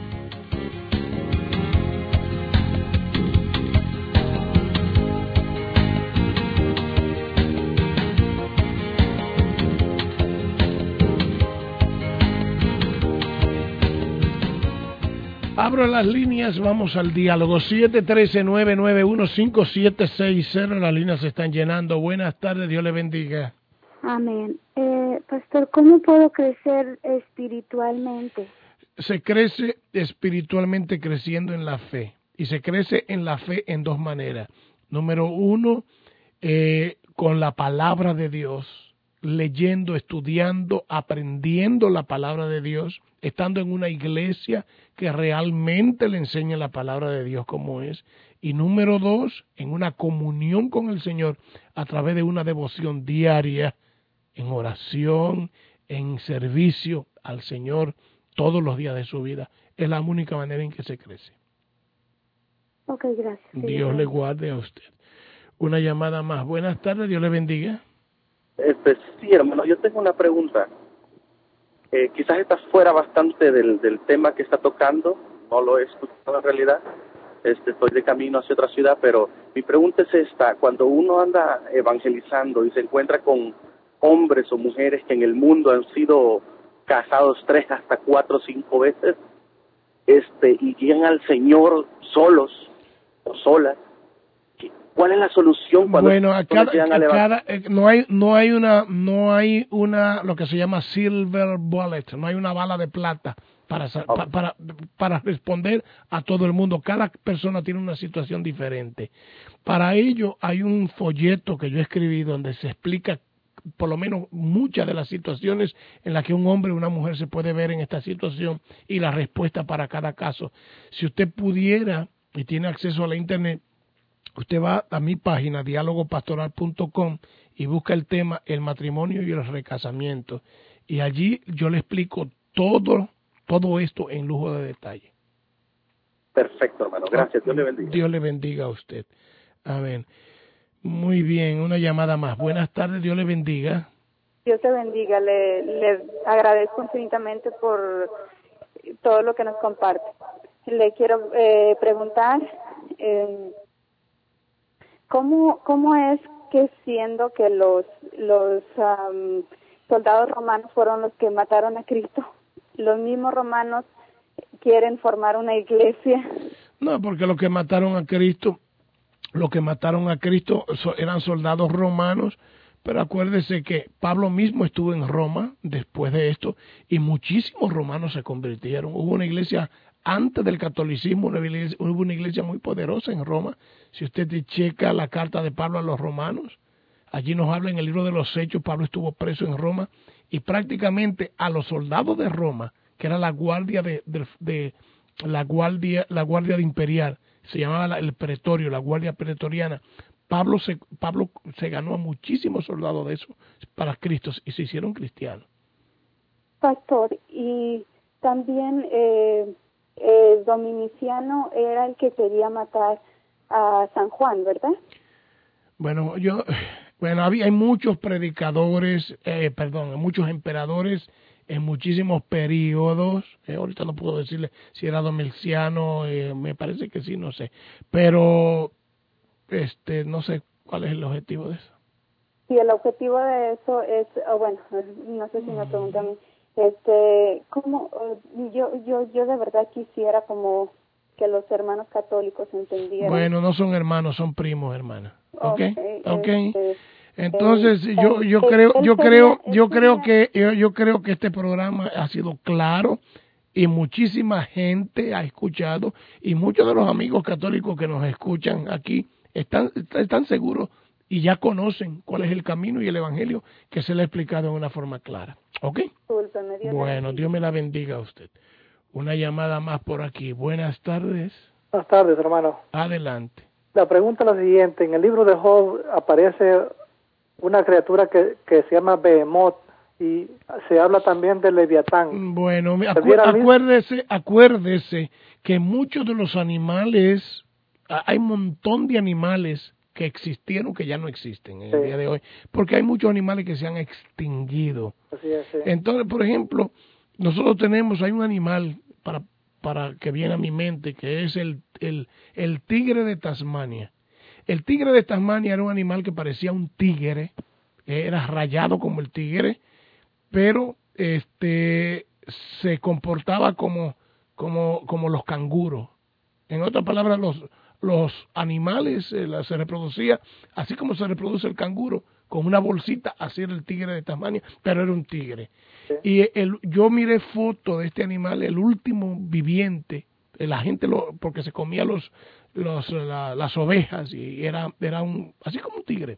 Abro las líneas, vamos al diálogo. siete uno tres, nueve nueve uno, cinco siete seis cero, las líneas se están llenando. Buenas tardes, Dios le bendiga. Amén. Eh, pastor, ¿cómo puedo crecer espiritualmente? Se crece espiritualmente creciendo en la fe. Y se crece en la fe en dos maneras. Número uno, eh, con la palabra de Dios, leyendo, estudiando, aprendiendo la palabra de Dios, estando en una iglesia que realmente le enseñe la palabra de Dios como es. Y número dos, en una comunión con el Señor a través de una devoción diaria, en oración, en servicio al Señor todos los días de su vida. Es la única manera en que se crece. Ok, gracias. Sí, Dios gracias. le guarde a usted. Una llamada más. Buenas tardes, Dios le bendiga. Este, sí, hermano, yo tengo una pregunta. Eh, quizás está fuera bastante del, del tema que está tocando, no lo he escuchado en realidad, este, estoy de camino hacia otra ciudad, pero mi pregunta es esta: cuando uno anda evangelizando y se encuentra con hombres o mujeres que en el mundo han sido casados tres hasta cuatro o cinco veces, este, y llegan al Señor solos o solas, ¿cuál es la solución cuando bueno, a cada, llegan a al cada, eh, no hay no hay una no hay una lo que se llama silver bullet, no hay una bala de plata para Oh. para, para para responder a todo el mundo. Cada persona tiene una situación diferente. Para ello hay un folleto que yo escribí donde se explica por lo menos muchas de las situaciones en las que un hombre o una mujer se puede ver en esta situación y la respuesta para cada caso. Si usted pudiera y tiene acceso a la internet, usted va a mi página diálogo pastoral punto com y busca el tema el matrimonio y el recasamiento, y allí yo le explico todo todo esto en lujo de detalle. Perfecto, hermano, gracias, Dios le bendiga. Dios le bendiga a usted. Amén. Muy bien, una llamada más. Buenas tardes, Dios le bendiga. Dios te bendiga. Le, le agradezco infinitamente por todo lo que nos comparte. Le quiero eh, preguntar, eh, ¿cómo, ¿cómo es que siendo que los, los um, soldados romanos fueron los que mataron a Cristo, los mismos romanos quieren formar una iglesia? No, porque los que mataron a Cristo, los que mataron a Cristo eran soldados romanos, pero acuérdese que Pablo mismo estuvo en Roma después de esto y muchísimos romanos se convirtieron. Hubo una iglesia antes del catolicismo, una iglesia, hubo una iglesia muy poderosa en Roma. Si usted checa la carta de Pablo a los romanos, Allí nos habla en el libro de los Hechos, Pablo estuvo preso en Roma y prácticamente a los soldados de Roma, que era la guardia de, de, de la guardia la guardia de imperial, se llamaba la, el pretorio, la guardia pretoriana. Pablo se Pablo se ganó a muchísimos soldados de eso para Cristo y se hicieron cristianos. Pastor, y también eh, eh, Dominiciano era el que quería matar a San Juan, ¿verdad? Bueno, yo, bueno, había, hay muchos predicadores, eh, perdón, muchos emperadores en muchísimos periodos. Eh, ahorita no puedo decirle si era Domiciano, eh, me parece que sí, no sé. Pero, este, no sé cuál es el objetivo de eso. Sí, el objetivo de eso es, oh, bueno, no sé si me preguntan a mí, este, ¿cómo? Yo, yo, yo de verdad quisiera como que los hermanos católicos entendieran. Bueno, no son hermanos, son primos, hermana. Okay, okay. okay. Este, Entonces eh, yo yo él, creo él yo sería, creo yo sería, creo que yo, yo creo que este programa ha sido claro y muchísima gente ha escuchado y muchos de los amigos católicos que nos escuchan aquí están están seguros y ya conocen cuál es el camino y el evangelio que se le ha explicado de una forma clara. ¿Ok? Dios bueno, Dios me la bendiga a usted. Una llamada más por aquí. Buenas tardes. Buenas tardes, hermano. Adelante. La pregunta es la siguiente. En el libro de Job aparece una criatura que, que se llama Behemoth y se habla también de Leviatán. Bueno, acu acuérdese, acuérdese que muchos de los animales, hay un montón de animales que existieron que ya no existen en el sí. día de hoy, porque hay muchos animales que se han extinguido. Así es, sí. Entonces, por ejemplo, nosotros tenemos, hay un animal para para que viene a mi mente, que es el, el, el tigre de Tasmania. El tigre de Tasmania era un animal que parecía un tigre, era rayado como el tigre, pero este se comportaba como, como, como los canguros. En otras palabras, los, los animales eh, se reproducía así como se reproduce el canguro, con una bolsita, así era el tigre de Tasmania, pero era un tigre. Sí. Y el, yo miré fotos de este animal, el último viviente, la gente lo, porque se comía los, los la, las ovejas y era, era un, así como un tigre.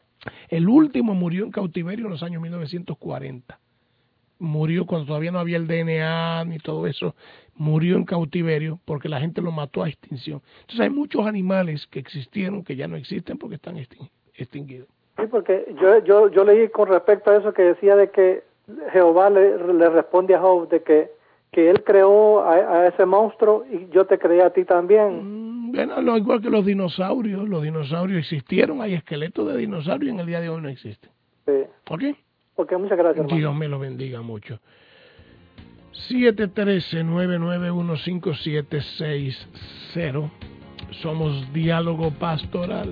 El último murió en cautiverio en los años mil novecientos cuarenta. Murió cuando todavía no había el D N A ni todo eso, murió en cautiverio porque la gente lo mató a extinción. Entonces hay muchos animales que existieron que ya no existen porque están extinguidos. Sí, porque yo, yo, yo leí con respecto a eso que decía de que Jehová le, le responde a Job de que, que él creó a, a ese monstruo y yo te creé a ti también. Mm, bueno, lo igual que los dinosaurios, los dinosaurios existieron, hay esqueletos de dinosaurios y en el día de hoy no existen. Sí. ¿Ok? Ok, muchas gracias, hermano. Dios me lo bendiga mucho. siete uno tres, nueve nueve uno, cinco siete seis cero. Somos Diálogo Pastoral.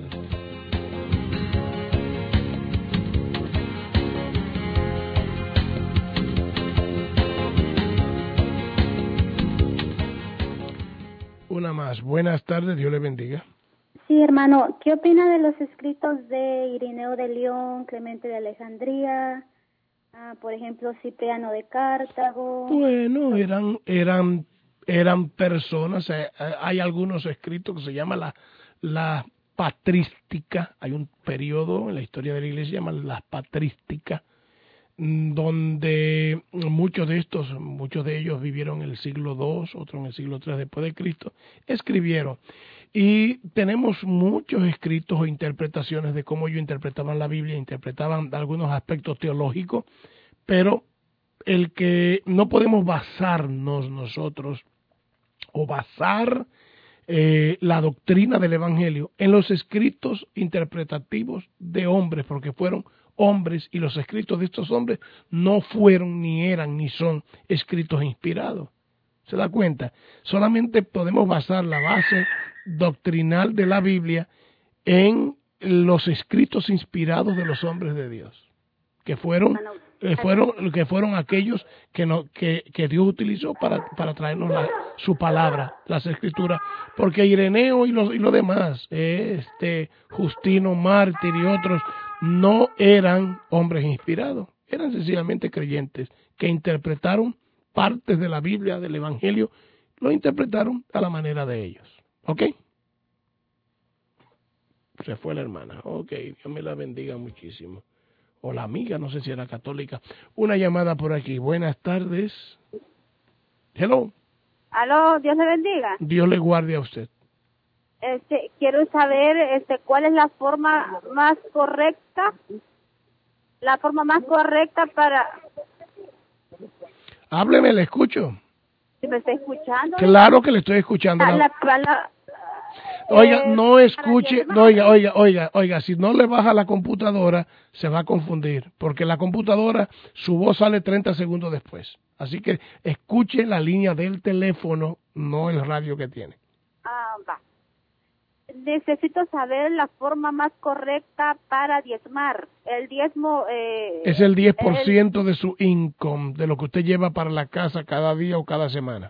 Una más. Buenas tardes, Dios le bendiga. Sí, hermano, ¿qué opina de los escritos de Irineo de León, Clemente de Alejandría, ah, por ejemplo, Cipriano de Cartago? Bueno, eran eran eran personas, eh, hay algunos escritos que se llama la la patrística, hay un periodo en la historia de la iglesia que se llama la patrística, donde muchos de estos, muchos de ellos vivieron en el siglo dos, otros en el siglo tres después de Cristo, escribieron. Y tenemos muchos escritos o interpretaciones de cómo ellos interpretaban la Biblia, interpretaban algunos aspectos teológicos, pero el que no podemos basarnos nosotros o basar eh, la doctrina del Evangelio en los escritos interpretativos de hombres, porque fueron hombres y los escritos de estos hombres no fueron, ni eran, ni son escritos inspirados. ¿Se da cuenta? Solamente podemos basar la base doctrinal de la Biblia en los escritos inspirados de los hombres de Dios, que fueron eh, fueron que fueron aquellos que no que, que Dios utilizó para para traernos la, su palabra, las escrituras, porque Ireneo y los y los demás, eh, este Justino Mártir y otros no eran hombres inspirados, eran sencillamente creyentes que interpretaron partes de la Biblia, del Evangelio, lo interpretaron a la manera de ellos. ¿Ok? Se fue la hermana. Ok, Dios me la bendiga muchísimo. O la amiga, no sé si era católica. Una llamada por aquí. Buenas tardes. Hello. Aló, Dios le bendiga. Dios le guarde a usted. Este, quiero saber este, cuál es la forma más correcta, la forma más correcta para... Hábleme, le escucho. ¿Si me está escuchando? Claro que le estoy escuchando. La, La... la, la, Oiga, eh, no escuche, no, oiga, oiga, oiga, oiga, si no le baja la computadora, se va a confundir, porque la computadora, su voz sale treinta segundos después. Así que escuche la línea del teléfono, no el radio que tiene. Ah, va. Necesito saber la forma más correcta para diezmar. El diezmo... Eh, es el diez por ciento el, de su income, de lo que usted lleva para la casa cada día o cada semana.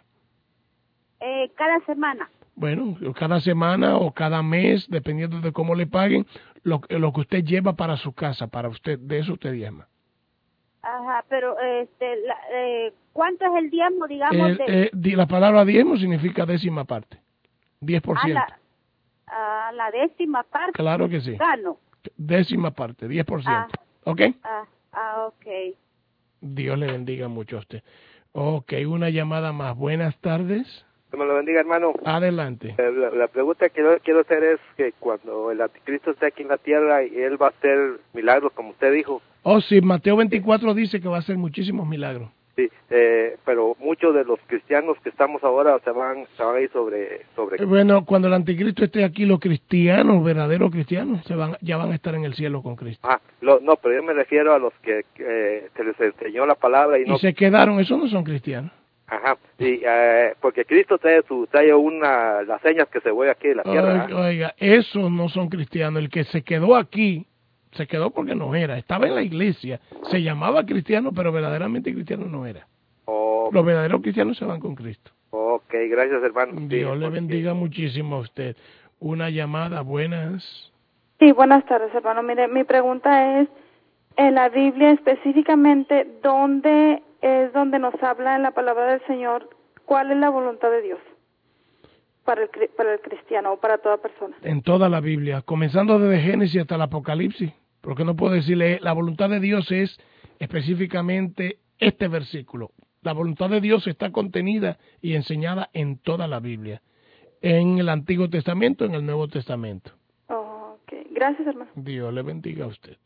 Eh, cada semana. Bueno, cada semana o cada mes, dependiendo de cómo le paguen, lo, lo que usted lleva para su casa, para usted, de eso usted diezma. Ajá, pero este, la, eh, ¿cuánto es el diezmo, digamos? El, de... eh, la palabra diezmo significa décima parte, diez por ciento. A la, a la décima parte. Claro que sí. Gano. Décima parte, diez por ciento. Ah, ¿Ok? Ah, ah, ok. Dios le bendiga mucho a usted. Ok, una llamada más. Buenas tardes. Que me lo bendiga, hermano. Adelante. Eh, la, la pregunta que yo quiero hacer es que cuando el anticristo esté aquí en la tierra y él va a hacer milagros, como usted dijo. Oh, sí, Mateo veinticuatro dice que va a hacer muchísimos milagros. Sí, eh, pero muchos de los cristianos que estamos ahora se van, se van a ir sobre, sobre... Bueno, cuando el anticristo esté aquí, los cristianos, verdaderos cristianos, se van, ya van a estar en el cielo con Cristo. Ah, lo, no, pero yo me refiero a los que eh, se les enseñó la palabra y no... Y se quedaron, esos no son cristianos. Ajá, y, eh, porque Cristo trae, su, trae una, las señas que se voy aquí en la tierra. Oiga, oiga, esos no son cristianos. El que se quedó aquí, se quedó porque no era. Estaba en la iglesia, se llamaba cristiano, pero verdaderamente cristiano no era. Oh. Los verdaderos cristianos se van con Cristo. Ok, gracias, hermano. Dios sí, le porque... bendiga muchísimo a usted. Una llamada, buenas. Sí, buenas tardes, hermano. Mire, mi pregunta es, en la Biblia específicamente, ¿dónde es donde nos habla en la palabra del Señor cuál es la voluntad de Dios para el, para el cristiano o para toda persona? En toda la Biblia, comenzando desde Génesis hasta el Apocalipsis, porque no puedo decirle, la voluntad de Dios es específicamente este versículo. La voluntad de Dios está contenida y enseñada en toda la Biblia, en el Antiguo Testamento, en el Nuevo Testamento. Oh, ok, gracias, hermano. Dios le bendiga a usted.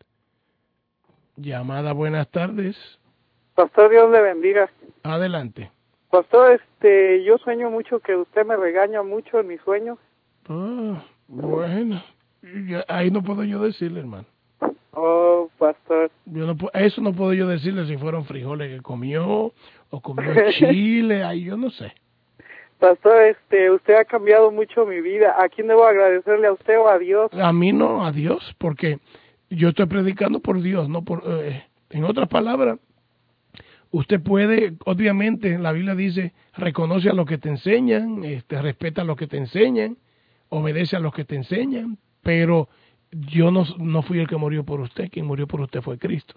Llamada, buenas tardes. Pastor, Dios le bendiga. Adelante. Pastor, este, yo sueño mucho que usted me regaña mucho en mis sueños. Ah, bueno, ya, ahí no puedo yo decirle, hermano. Oh, pastor. Yo no, eso no puedo yo decirle si fueron frijoles que comió o comió chile, ahí yo no sé. Pastor, este, usted ha cambiado mucho mi vida. ¿A quién debo agradecerle, a usted o a Dios? A mí no, a Dios, porque yo estoy predicando por Dios, no por... Eh, en otras palabras, usted puede, obviamente, la Biblia dice, reconoce a los que te enseñan, este, respeta a los que te enseñan, obedece a los que te enseñan, pero yo no, no fui el que murió por usted, quien murió por usted fue Cristo.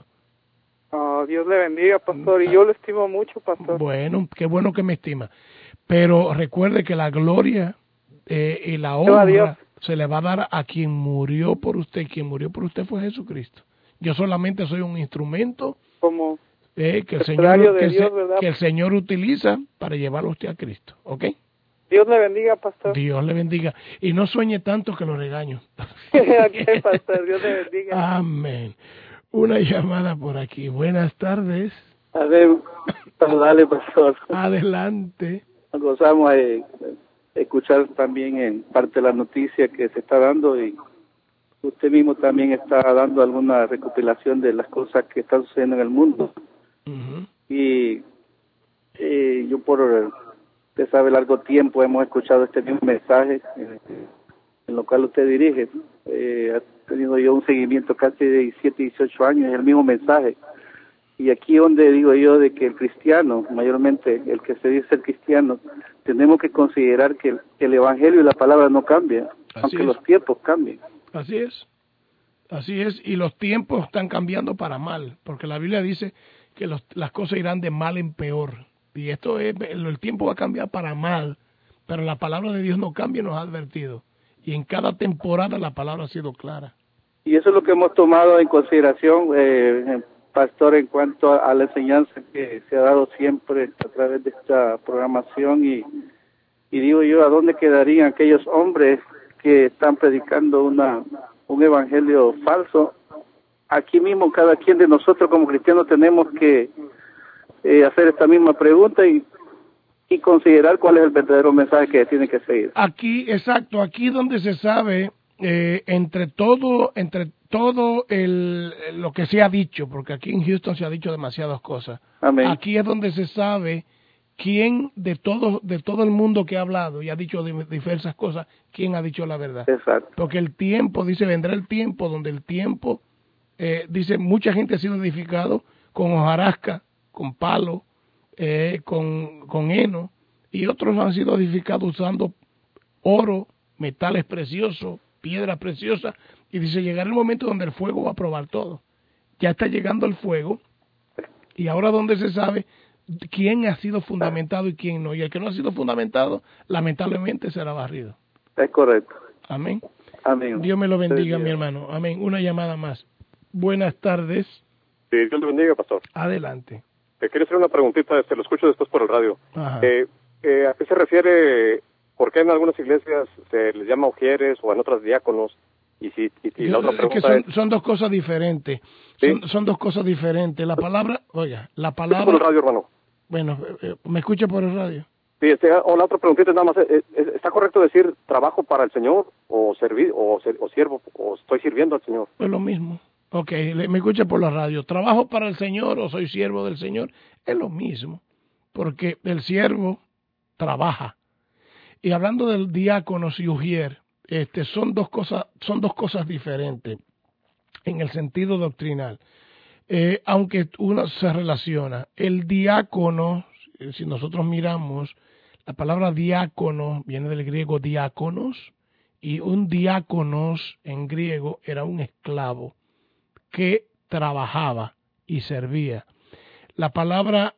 Oh, Dios le bendiga, pastor, y yo lo estimo mucho, pastor. Bueno, qué bueno que me estima, pero recuerde que la gloria eh, y la honra se le va a dar a quien murió por usted, quien murió por usted fue Jesucristo. Yo solamente soy un instrumento como eh, que, el Señor, que, Dios, se, que el Señor utiliza para llevarlo a usted a Cristo, ¿ok? Dios le bendiga, pastor. Dios le bendiga. Y no sueñe tanto que lo regaño. Ok, pastor, Dios le bendiga. Amén. Una llamada por aquí. Buenas tardes. A ver, dale, pastor. Adelante. Gozamos de escuchar también en parte de la noticia que se está dando y usted mismo también está dando alguna recopilación de las cosas que están sucediendo en el mundo. Uh-huh. Y eh, yo por, usted sabe, largo tiempo hemos escuchado este mismo mensaje en, en lo cual usted dirige. Eh, ha tenido yo un seguimiento casi de diecisiete, dieciocho años, es el mismo mensaje. Y aquí donde digo yo de que el cristiano, mayormente el que se dice ser cristiano, tenemos que considerar que el, que el evangelio y la palabra no cambian, Así aunque es. los tiempos cambien. Así es. Así es. Y los tiempos están cambiando para mal, porque la Biblia dice que los, las cosas irán de mal en peor. Y esto es, el tiempo va a cambiar para mal, pero la palabra de Dios no cambia, nos ha advertido. Y en cada temporada la palabra ha sido clara. Y eso es lo que hemos tomado en consideración, eh, Pastor, en cuanto a, a la enseñanza que se ha dado siempre a través de esta programación. Y, y digo yo, ¿a dónde quedarían aquellos hombres que están predicando una un evangelio falso? Aquí mismo cada quien de nosotros como cristianos tenemos que eh, hacer esta misma pregunta y y considerar cuál es el verdadero mensaje que tiene que seguir. Aquí, exacto, aquí donde se sabe eh, entre todo, entre todo el lo que se ha dicho, porque aquí en Houston se ha dicho demasiadas cosas. Amén. Aquí es donde se sabe quién de todo de todo el mundo que ha hablado y ha dicho diversas cosas, quién ha dicho la verdad. Exacto. Porque el tiempo, dice, vendrá el tiempo donde el tiempo, eh, dice, mucha gente ha sido edificado con hojarasca, con palo, Eh, con, con heno, y otros han sido edificados usando oro, metales preciosos, piedras preciosas, y dice, llegará el momento donde el fuego va a probar todo. Ya está llegando el fuego, y ahora donde se sabe quién ha sido fundamentado y quién no, y el que no ha sido fundamentado, lamentablemente será barrido. Es correcto. Amén. Amén. Dios me lo bendiga, mi hermano. Amén. Una llamada más. Buenas tardes. Sí, Dios le bendiga, pastor. Adelante. Eh, quería hacer una preguntita, este, lo escucho después por el radio. Eh, eh, ¿A qué se refiere, por qué en algunas iglesias se les llama ujieres o en otras diáconos? Y si y, y la otra pregunta es que son, es... son dos cosas diferentes. ¿Sí? Son, son dos cosas diferentes. La palabra, oiga, la palabra... por el radio, hermano. Bueno, eh, ¿me escucha por el radio? Sí, este, o la otra preguntita nada más, eh, eh, ¿está correcto decir trabajo para el Señor o servir o, o siervo o estoy sirviendo al Señor? Es lo mismo. Ok, me escucha por la radio. ¿Trabajo para el Señor o soy siervo del Señor? Es lo mismo, porque el siervo trabaja. Y hablando del diácono y ujier, este, son dos cosas, son dos cosas diferentes en el sentido doctrinal. Eh, aunque uno se relaciona, el diácono, si nosotros miramos, la palabra diácono viene del griego diáconos, y un diáconos en griego era un esclavo que trabajaba y servía. La palabra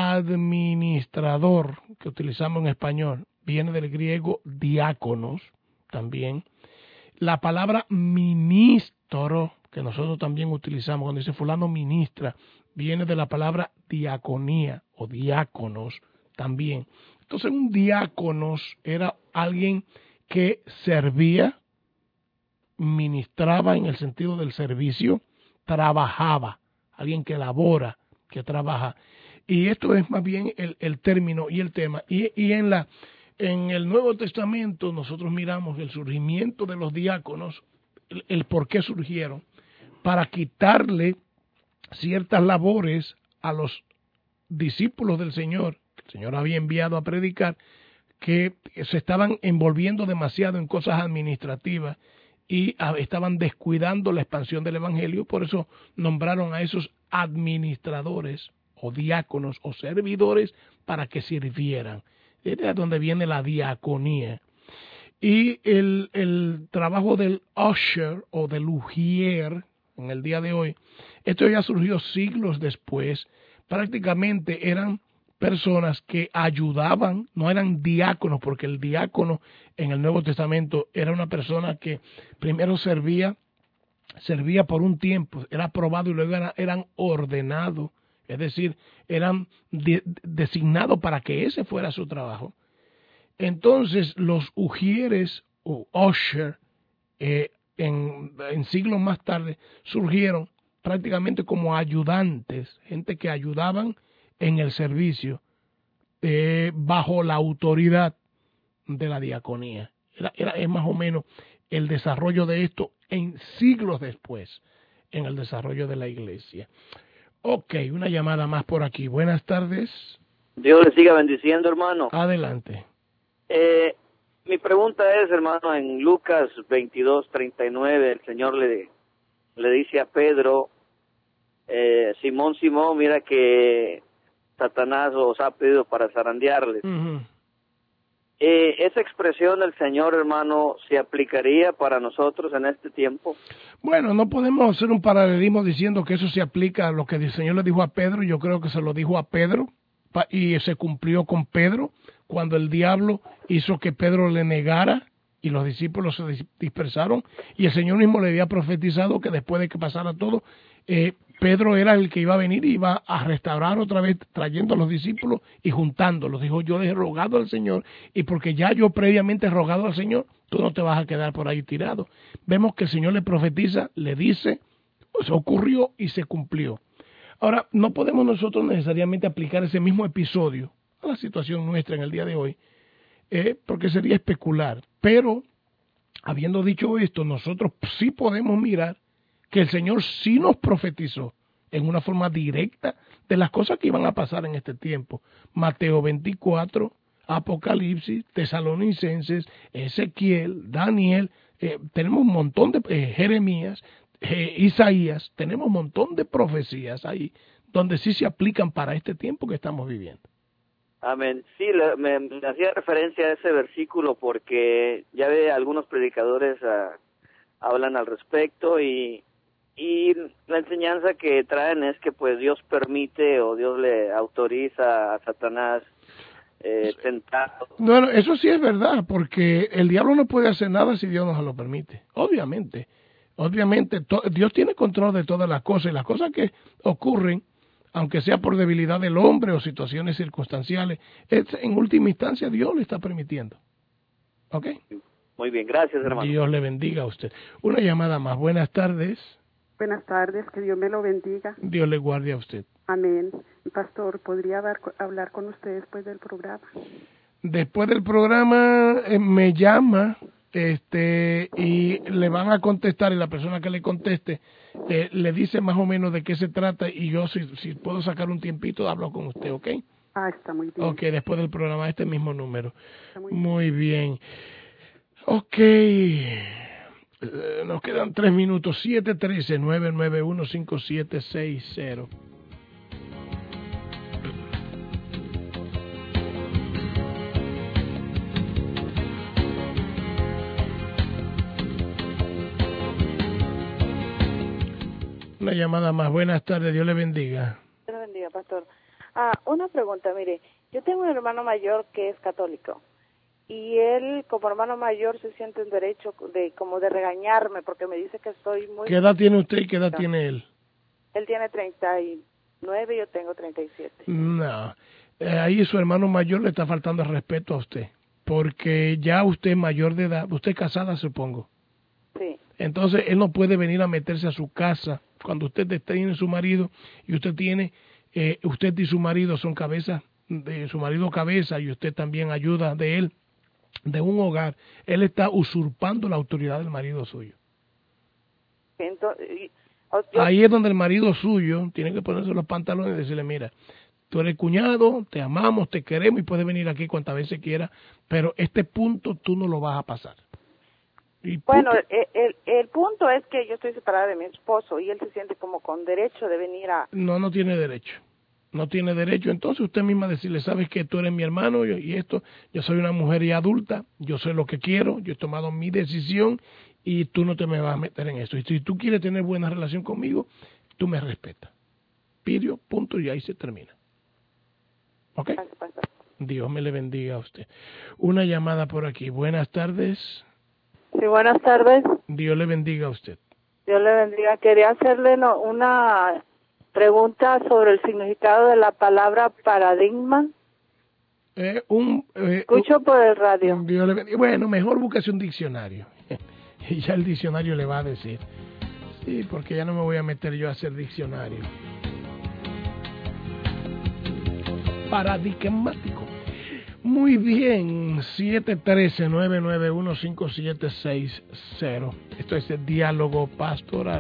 administrador que utilizamos en español viene del griego diáconos también. La palabra ministro, que nosotros también utilizamos cuando dice fulano ministra, viene de la palabra diaconía o diáconos también. Entonces un diáconos era alguien que servía, ministraba en el sentido del servicio, trabajaba, alguien que labora, que trabaja. Y esto es más bien el, el término y el tema. Y, y en la en el Nuevo Testamento nosotros miramos el surgimiento de los diáconos, el, el por qué surgieron, para quitarle ciertas labores a los discípulos del Señor, que el Señor había enviado a predicar, que se estaban envolviendo demasiado en cosas administrativas y estaban descuidando la expansión del Evangelio. Por eso nombraron a esos administradores o diáconos o servidores para que sirvieran. Este es donde viene la diaconía. Y el, el trabajo del usher o del ujier en el día de hoy, esto ya surgió siglos después. Prácticamente eran personas que ayudaban, no eran diáconos, porque el diácono en el Nuevo Testamento era una persona que primero servía, servía por un tiempo, era aprobado y luego era, eran ordenados, es decir, eran de, designados para que ese fuera su trabajo. Entonces los ujieres o usher eh, en, en siglos más tarde surgieron prácticamente como ayudantes, gente que ayudaban en el servicio eh, bajo la autoridad de la diaconía. Era, era es más o menos el desarrollo de esto en siglos después, en el desarrollo de la iglesia. Ok, una llamada más por aquí. Buenas tardes. Dios le siga bendiciendo, hermano. Adelante. Eh, mi pregunta es, hermano, en Lucas veintidós treinta y nueve, el Señor le, le dice a Pedro, eh, Simón, Simón, mira que Satanás os ha pedido para zarandearles. Uh-huh. Eh, ¿Esa expresión del Señor, hermano, se aplicaría para nosotros en este tiempo? Bueno, no podemos hacer un paralelismo diciendo que eso se aplica a lo que el Señor le dijo a Pedro. Yo creo que se lo dijo a Pedro y se cumplió con Pedro cuando el diablo hizo que Pedro le negara y los discípulos se dispersaron, y el Señor mismo le había profetizado que después de que pasara todo, eh, Pedro era el que iba a venir y iba a restaurar otra vez, trayendo a los discípulos y juntándolos. Dijo, yo les he rogado al Señor, y porque ya yo previamente he rogado al Señor, tú no te vas a quedar por ahí tirado. Vemos que el Señor le profetiza, le dice, se ocurrió y se cumplió. Ahora, no podemos nosotros necesariamente aplicar ese mismo episodio a la situación nuestra en el día de hoy, eh, porque sería especular. Pero, habiendo dicho esto, nosotros sí podemos mirar que el Señor sí nos profetizó en una forma directa de las cosas que iban a pasar en este tiempo. Mateo veinticuatro, Apocalipsis, Tesalonicenses, Ezequiel, Daniel, eh, tenemos un montón de, eh, Jeremías, eh, Isaías, tenemos un montón de profecías ahí donde sí se aplican para este tiempo que estamos viviendo. Amén. Sí, le, me, me hacía referencia a ese versículo porque ya ve algunos predicadores uh, hablan al respecto y y la enseñanza que traen es que pues Dios permite o Dios le autoriza a Satanás eh, tentar. Bueno, eso sí es verdad, porque el diablo no puede hacer nada si Dios no se lo permite. Obviamente, obviamente to, Dios tiene control de todas las cosas, y las cosas que ocurren, aunque sea por debilidad del hombre o situaciones circunstanciales, es, en última instancia Dios le está permitiendo. ¿Ok? Muy bien, gracias, hermano. Dios le bendiga a usted. Una llamada más. Buenas tardes. Buenas tardes, que Dios me lo bendiga. Dios le guarde a usted. Amén. Pastor, ¿podría dar, hablar con usted después del programa? Después del programa eh, me llama este y le van a contestar, y la persona que le conteste eh, le dice más o menos de qué se trata, y yo si, si puedo sacar un tiempito hablo con usted, ¿ok? Ah, está muy bien. Ok, después del programa, este mismo número. Está muy, muy bien. Ok. Nos quedan tres minutos. Siete uno tres, nueve nueve uno, cinco siete seis cero. Una llamada más. Buenas tardes, Dios le bendiga. Dios le bendiga, pastor. Ah, una pregunta, mire, yo tengo un hermano mayor que es católico. Y él, como hermano mayor, se siente en derecho de como de regañarme porque me dice que soy muy... ¿Qué edad tiene usted y qué edad no. tiene él? Él tiene treinta y nueve y yo tengo treinta y siete. No, eh, ahí su hermano mayor le está faltando el respeto a usted, porque ya usted es mayor de edad, usted es casada, supongo. Sí. Entonces él no puede venir a meterse a su casa cuando usted tiene su marido y usted tiene, eh, usted y su marido son cabeza, de su marido cabeza, y usted también ayuda de él, de un hogar. Él está usurpando la autoridad del marido suyo. Entonces, yo... Ahí es donde el marido suyo tiene que ponerse los pantalones y decirle, mira, tú eres cuñado, te amamos, te queremos y puedes venir aquí cuantas veces quieras, pero este punto tú no lo vas a pasar. Y bueno, el, el, el punto es que yo estoy separada de mi esposo y él se siente como con derecho de venir a... No, no tiene derecho. No tiene derecho. Entonces usted misma decirle, sabes que tú eres mi hermano y esto, yo soy una mujer ya adulta, yo sé lo que quiero, yo he tomado mi decisión y tú no te me vas a meter en eso. Y si tú quieres tener buena relación conmigo, tú me respetas. Pirio, punto, y ahí se termina. ¿Ok? Dios me le bendiga a usted. Una llamada por aquí. Buenas tardes. Sí, buenas tardes. Dios le bendiga a usted. Dios le bendiga. Quería hacerle no, una... pregunta sobre el significado de la palabra paradigma. Eh, un, eh, Escucho un, por el radio. Dios le, bueno, mejor búsquese un diccionario. Y ya el diccionario le va a decir. Sí, porque ya no me voy a meter yo a hacer diccionario. Paradigmático. Muy bien, siete uno tres, nueve nueve uno, cinco siete seis cero. Esto es el diálogo pastoral.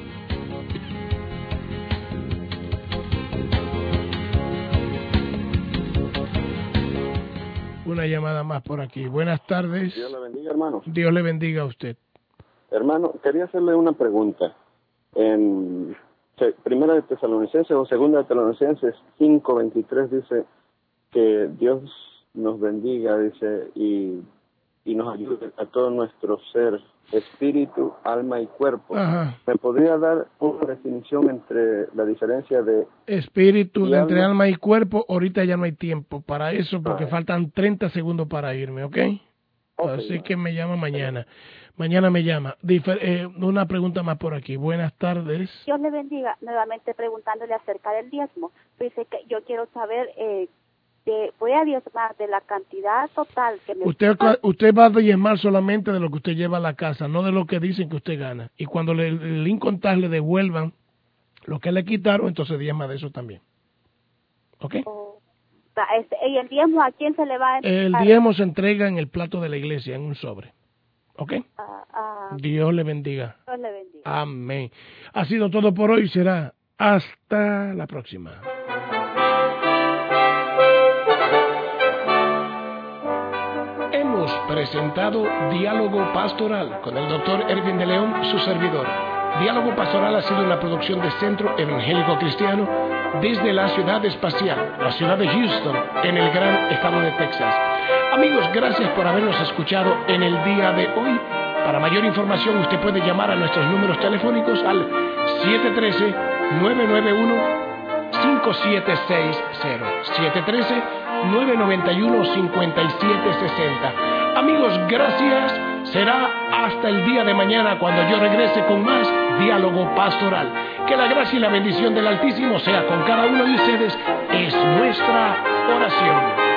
Una llamada más por aquí. Buenas tardes. Dios le bendiga, hermano. Dios le bendiga a usted. Hermano, quería hacerle una pregunta. En Primera de Tesalonicenses o Segunda de Tesalonicenses cinco veintitrés dice que Dios nos bendiga, dice, y, y nos ayude a todo nuestro ser, espíritu, alma y cuerpo. Ajá. ¿Me podría dar una definición entre la diferencia de espíritu, de entre alma? alma y cuerpo? Ahorita ya no hay tiempo para eso porque ah. faltan treinta segundos para irme, ¿ok? Así que me llama mañana. Mañana me llama. Difer eh, una pregunta más por aquí. Buenas tardes. Dios le bendiga. Nuevamente preguntándole acerca del diezmo. Dice que yo quiero saber, eh, de, voy a diezmar de la cantidad total que me... Usted, usted va a diezmar solamente de lo que usted lleva a la casa, no de lo que dicen que usted gana. Y cuando le, el Income Tax le devuelvan lo que le quitaron, entonces diezma de eso también. ¿Ok? Oh, este, ¿y el diezmo a quién se le va a entregar? El diezmo se entrega en el plato de la iglesia, en un sobre. ¿Ok? Ah, ah, Dios le bendiga. Dios le bendiga. Amén. Ha sido todo por hoy. Será hasta la próxima. Hemos presentado Diálogo Pastoral con el doctor Erwin de León, su servidor. Diálogo Pastoral ha sido una producción de Centro Evangélico Cristiano desde la ciudad espacial, la ciudad de Houston, en el gran estado de Texas. Amigos, gracias por habernos escuchado en el día de hoy. Para mayor información, usted puede llamar a nuestros números telefónicos al siete uno tres, nueve nueve uno, cinco siete seis cero, siete uno tres, nueve nueve uno, cinco siete seis cero. Amigos, gracias. Será hasta el día de mañana cuando yo regrese con más Diálogo Pastoral. Que la gracia y la bendición del Altísimo sea con cada uno de ustedes. Es nuestra oración.